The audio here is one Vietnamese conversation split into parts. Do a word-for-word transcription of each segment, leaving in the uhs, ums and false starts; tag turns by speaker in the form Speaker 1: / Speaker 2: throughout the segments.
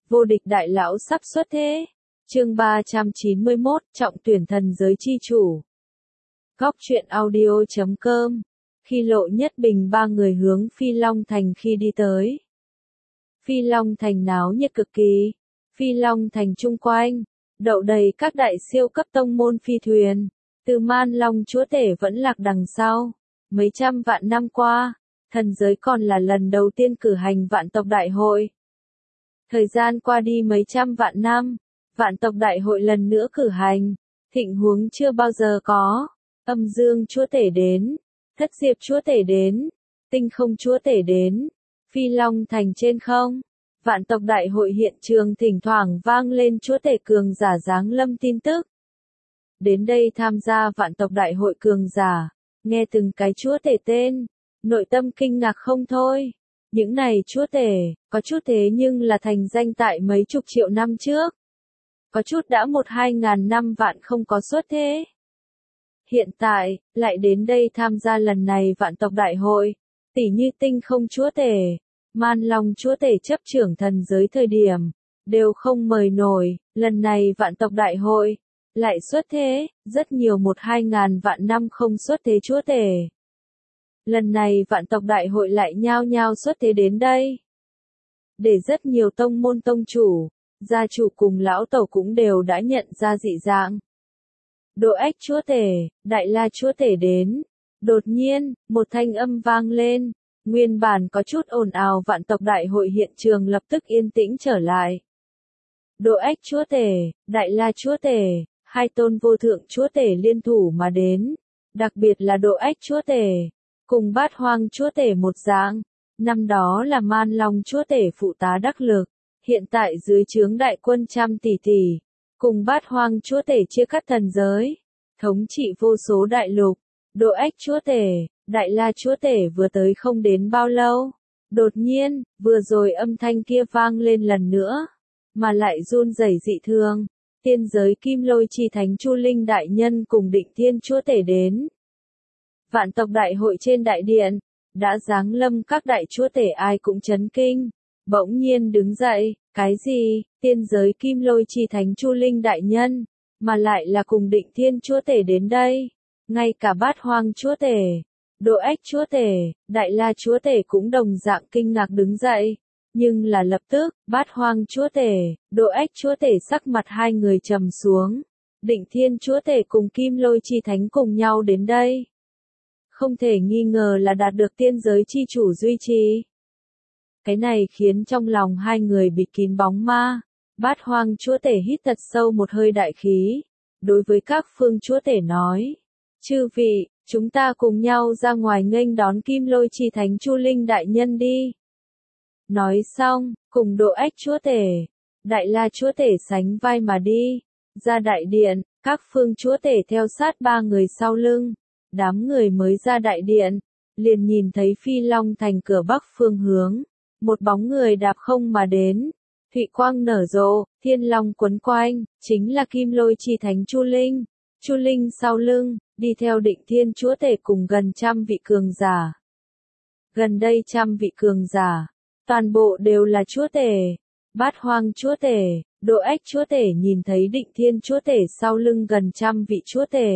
Speaker 1: Vô địch đại lão sắp xuất thế. Chương ba trăm chín mươi mốt, trọng tuyển thần giới chi chủ. Góc truyện audio chấm com. Khi Lộ Nhất Bình ba người hướng Phi Long Thành khi đi tới. Phi Long Thành náo nhiệt cực kỳ. Phi Long Thành chung quanh, đậu đầy các đại siêu cấp tông môn phi thuyền. Từ Man Long chúa tể vẫn lạc đằng sau. Mấy trăm vạn năm qua, thần giới còn là lần đầu tiên cử hành vạn tộc đại hội. Thời gian qua đi mấy trăm vạn năm, vạn tộc đại hội lần nữa cử hành, thịnh huống chưa bao giờ có. Âm Dương chúa tể đến, Thất Diệp chúa tể đến, Tinh Không chúa tể đến, Phi Long Thành trên không. Vạn tộc đại hội hiện trường thỉnh thoảng vang lên chúa tể cường giả giáng lâm tin tức. Đến đây tham gia vạn tộc đại hội cường giả, nghe từng cái chúa tể tên, nội tâm kinh ngạc không thôi. Những này chúa tể, có chút thế nhưng là thành danh tại mấy chục triệu năm trước. Có chút đã một hai ngàn năm vạn không có xuất thế. Hiện tại, lại đến đây tham gia lần này vạn tộc đại hội, tỉ như Tinh Không chúa tể, Man Long chúa tể chấp trưởng thần giới thời điểm, đều không mời nổi, lần này vạn tộc đại hội, lại xuất thế, rất nhiều một hai ngàn vạn năm không xuất thế chúa tể. Lần này vạn tộc đại hội lại nhao nhao xuất thế đến đây. Để rất nhiều tông môn tông chủ, gia chủ cùng lão tổ cũng đều đã nhận ra dị dạng. Độ Ách chúa tể, Đại La chúa tể đến. Đột nhiên, một thanh âm vang lên, nguyên bản có chút ồn ào vạn tộc đại hội hiện trường lập tức yên tĩnh trở lại. Độ Ách chúa tể, Đại La chúa tể, hai tôn vô thượng chúa tể liên thủ mà đến, đặc biệt là Độ Ách chúa tể, cùng Bát Hoang chúa tể một dạng, năm đó là Man Long chúa tể phụ tá đắc lực, hiện tại dưới trướng đại quân trăm tỷ tỷ, cùng Bát Hoang chúa tể chia cắt thần giới, thống trị vô số đại lục. Độ Ách chúa tể, Đại La chúa tể vừa tới không đến bao lâu, đột nhiên, vừa rồi âm thanh kia vang lên lần nữa, mà lại run rẩy dị thường. Tiên giới Kim Lôi Chi Thánh Chu Linh đại nhân cùng Định Thiên chúa tể đến. Vạn tộc đại hội trên đại điện, đã giáng lâm các đại chúa tể ai cũng chấn kinh, bỗng nhiên đứng dậy, cái gì, tiên giới Kim Lôi Chi Thánh Chu Linh đại nhân, mà lại là cùng Định Thiên chúa tể đến đây, ngay cả Bát Hoang chúa tể, Độ Ách chúa tể, Đại La chúa tể cũng đồng dạng kinh ngạc đứng dậy, nhưng là lập tức, Bát Hoang chúa tể, Độ Ách chúa tể sắc mặt hai người trầm xuống, Định Thiên chúa tể cùng Kim Lôi Chi Thánh cùng nhau đến đây. Không thể nghi ngờ là đạt được tiên giới chi chủ duy trì. Cái này khiến trong lòng hai người bịt kín bóng ma. Bát Hoang chúa tể hít thật sâu một hơi đại khí. Đối với các phương chúa tể nói. Chư vị, chúng ta cùng nhau ra ngoài nghênh đón Kim Lôi Chi Thánh Chu Linh đại nhân đi. Nói xong, cùng Độ Ách chúa tể, Đại La chúa tể sánh vai mà đi. Ra đại điện, các phương chúa tể theo sát ba người sau lưng. Đám người mới ra đại điện, liền nhìn thấy Phi Long Thành cửa bắc phương hướng, một bóng người đạp không mà đến, thụy quang nở rộ, thiên long quấn quanh, chính là Kim Lôi Chi Thánh Chu Linh. Chu Linh sau lưng, đi theo Định Thiên chúa tể cùng gần trăm vị cường giả. Gần đây trăm vị cường giả, toàn bộ đều là chúa tể, Bát Hoang chúa tể, Độ Ách chúa tể nhìn thấy Định Thiên chúa tể sau lưng gần trăm vị chúa tể.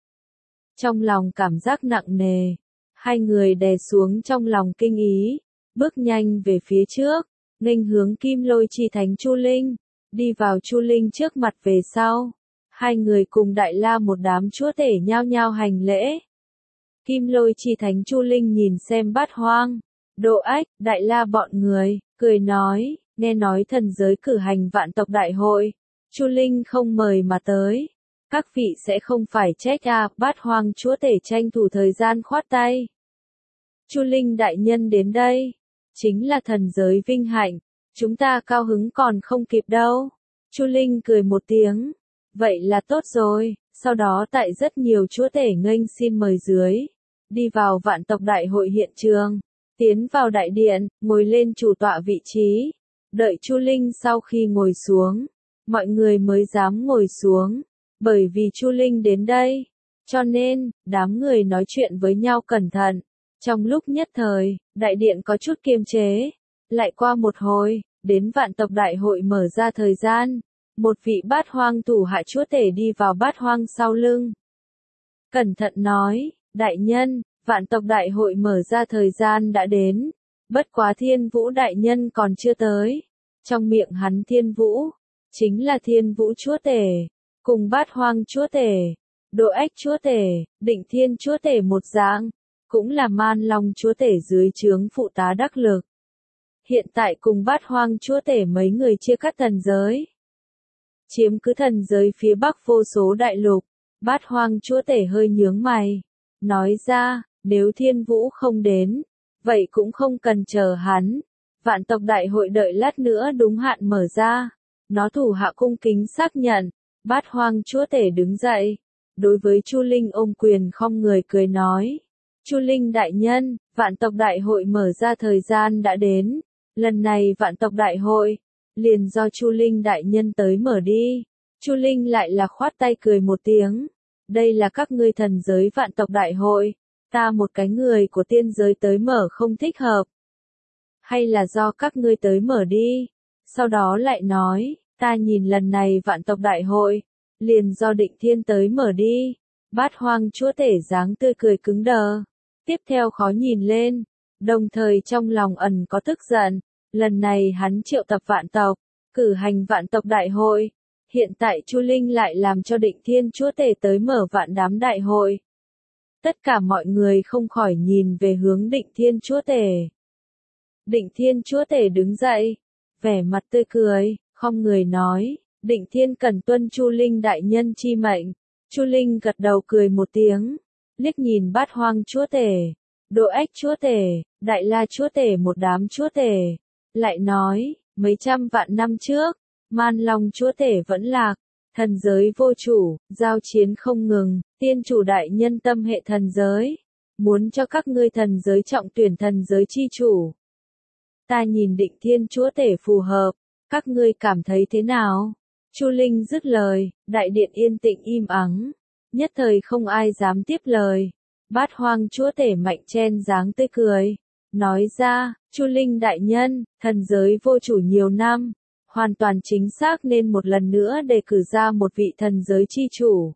Speaker 1: Trong lòng cảm giác nặng nề, hai người đè xuống trong lòng kinh ý, bước nhanh về phía trước, nghênh hướng Kim Lôi Chi Thánh Chu Linh, đi vào Chu Linh trước mặt về sau, hai người cùng Đại La một đám chúa tể nhao nhao hành lễ. Kim Lôi Chi Thánh Chu Linh nhìn xem Bát Hoang, Độ Ách, Đại La bọn người, cười nói, nghe nói thần giới cử hành vạn tộc đại hội, Chu Linh không mời mà tới. Các vị sẽ không phải trách à, Bát Hoang chúa tể tranh thủ thời gian khoát tay. Chu Linh đại nhân đến đây, chính là thần giới vinh hạnh, chúng ta cao hứng còn không kịp đâu. Chu Linh cười một tiếng, vậy là tốt rồi, sau đó tại rất nhiều chúa tể nghênh xin mời dưới, đi vào vạn tộc đại hội hiện trường, tiến vào đại điện, ngồi lên chủ tọa vị trí, đợi Chu Linh sau khi ngồi xuống, mọi người mới dám ngồi xuống. Bởi vì Chu Linh đến đây, cho nên, đám người nói chuyện với nhau cẩn thận. Trong lúc nhất thời, đại điện có chút kiềm chế. Lại qua một hồi, đến vạn tộc đại hội mở ra thời gian, một vị bát hoang thủ hạ chúa tể đi vào bát hoang sau lưng. Cẩn thận nói, đại nhân, vạn tộc đại hội mở ra thời gian đã đến, bất quá Thiên Vũ đại nhân còn chưa tới. Trong miệng hắn Thiên Vũ, chính là Thiên Vũ chúa tể, cùng bát hoang chúa tể, Độ Ách chúa tể, Định Thiên chúa tể một dạng, cũng là Man Long chúa tể dưới trướng phụ tá đắc lực. Hiện tại cùng bát hoang chúa tể mấy người chia cắt thần giới. Chiếm cứ thần giới phía bắc vô số đại lục, bát hoang chúa tể hơi nhướng mày. Nói ra, nếu Thiên Vũ không đến, vậy cũng không cần chờ hắn. Vạn tộc đại hội đợi lát nữa đúng hạn mở ra. Nó thủ hạ cung kính xác nhận, bát hoang chúa tể đứng dậy. Đối với Chu Linh ôm quyền không người cười nói. Chu Linh đại nhân, vạn tộc đại hội mở ra thời gian đã đến. Lần này vạn tộc đại hội, liền do Chu Linh đại nhân tới mở đi. Chu Linh lại là khoát tay cười một tiếng. Đây là các ngươi thần giới vạn tộc đại hội. Ta một cái người của tiên giới tới mở không thích hợp. Hay là do các ngươi tới mở đi. Sau đó lại nói, ta nhìn lần này vạn tộc đại hội, liền do Định Thiên tới mở đi. Bát hoang chúa tể dáng tươi cười cứng đờ. Tiếp theo khó nhìn lên, đồng thời trong lòng ẩn có tức giận. Lần này hắn triệu tập vạn tộc, cử hành vạn tộc đại hội. Hiện tại Chu Linh lại làm cho Định Thiên chúa tể tới mở vạn đám đại hội. Tất cả mọi người không khỏi nhìn về hướng Định Thiên chúa tể. Định Thiên chúa tể đứng dậy, vẻ mặt tươi cười, không người nói, Định Thiên cần tuân Chu Linh đại nhân chi mệnh. Chu Linh gật đầu cười một tiếng, liếc nhìn bát hoang chúa tể, Độ Ách chúa tể, Đại La chúa tể một đám chúa tể. Lại nói, mấy trăm vạn năm trước, Man Long chúa tể vẫn lạc, thần giới vô chủ, giao chiến không ngừng, tiên chủ đại nhân tâm hệ thần giới, muốn cho các ngươi thần giới trọng tuyển thần giới chi chủ. Ta nhìn Định Thiên chúa tể phù hợp, các ngươi cảm thấy thế nào? Chu Linh dứt lời, đại điện yên tĩnh im ắng, nhất thời không ai dám tiếp lời. Bát hoang chúa tể mạnh chen dáng tươi cười, nói ra, Chu Linh đại nhân, thần giới vô chủ nhiều năm, hoàn toàn chính xác nên một lần nữa đề cử ra một vị thần giới chi chủ.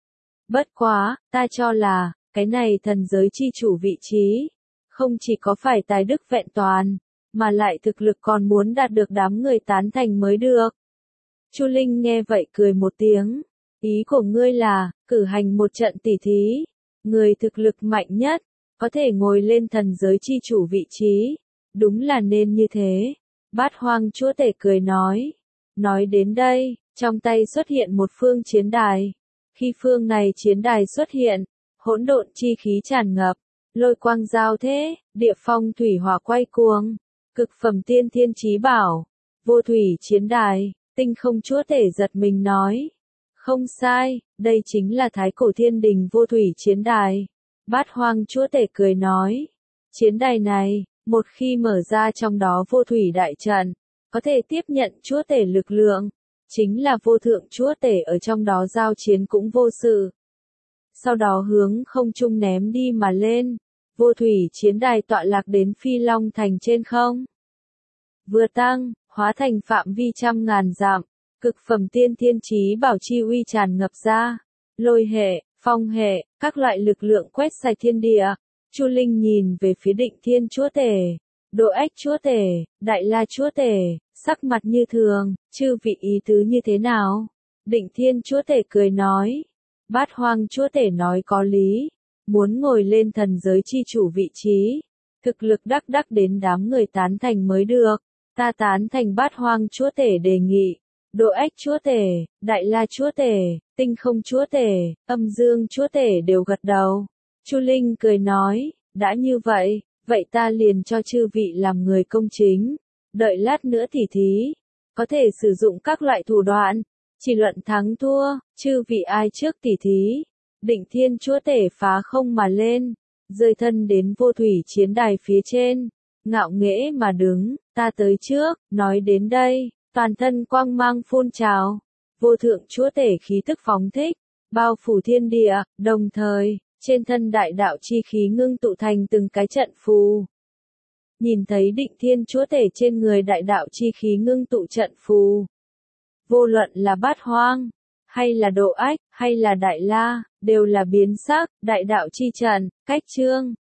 Speaker 1: Bất quá, ta cho là, cái này thần giới chi chủ vị trí, không chỉ có phải tài đức vẹn toàn, mà lại thực lực còn muốn đạt được đám người tán thành mới được. Chu Linh nghe vậy cười một tiếng, ý của ngươi là, cử hành một trận tỉ thí, người thực lực mạnh nhất, có thể ngồi lên thần giới chi chủ vị trí, đúng là nên như thế. Bát hoang chúa tể cười nói, nói đến đây, trong tay xuất hiện một phương chiến đài, khi phương này chiến đài xuất hiện, hỗn độn chi khí tràn ngập, lôi quang giao thế, địa phong thủy hỏa quay cuồng, cực phẩm tiên thiên chí bảo, vô thủy chiến đài. Tinh không chúa tể giật mình nói, không sai, đây chính là thái cổ thiên đình vô thủy chiến đài. Bát hoang chúa tể cười nói, chiến đài này, một khi mở ra trong đó vô thủy đại trận, có thể tiếp nhận chúa tể lực lượng, chính là vô thượng chúa tể ở trong đó giao chiến cũng vô sự. Sau đó hướng không trung ném đi mà lên, vô thủy chiến đài tọa lạc đến Phi Long thành trên không. Vừa tăng, hóa thành phạm vi trăm ngàn dặm, cực phẩm tiên thiên chí bảo chi uy tràn ngập ra, lôi hệ, phong hệ, các loại lực lượng quét sạch thiên địa. Chu Linh nhìn về phía Định Thiên chúa tể, Độ Ách chúa tể, Đại La chúa tể, sắc mặt như thường, chư vị ý tứ như thế nào? Định Thiên chúa tể cười nói, bát hoang chúa tể nói có lý, muốn ngồi lên thần giới chi chủ vị trí, thực lực đắc đắc đến đám người tán thành mới được. Ta tán thành bát hoang chúa tể đề nghị, Độ Ách chúa tể, Đại La chúa tể, Tinh không chúa tể, Âm Dương chúa tể đều gật đầu. Chu Linh cười nói, đã như vậy, vậy ta liền cho chư vị làm người công chính, đợi lát nữa tỉ thí, có thể sử dụng các loại thủ đoạn, chỉ luận thắng thua, chư vị ai trước tỉ thí. Định Thiên chúa tể phá không mà lên, rơi thân đến vô thủy chiến đài phía trên, ngạo nghễ mà đứng, ta tới trước, nói đến đây, toàn thân quang mang phun trào, vô thượng chúa tể khí tức phóng thích, bao phủ thiên địa, đồng thời, trên thân đại đạo chi khí ngưng tụ thành từng cái trận phù. Nhìn thấy định thiên chúa tể trên người đại đạo chi khí ngưng tụ trận phù. Vô luận là bát hoang, hay là độ ách, hay là đại la, đều là biến sắc, đại đạo chi trận, cách chương.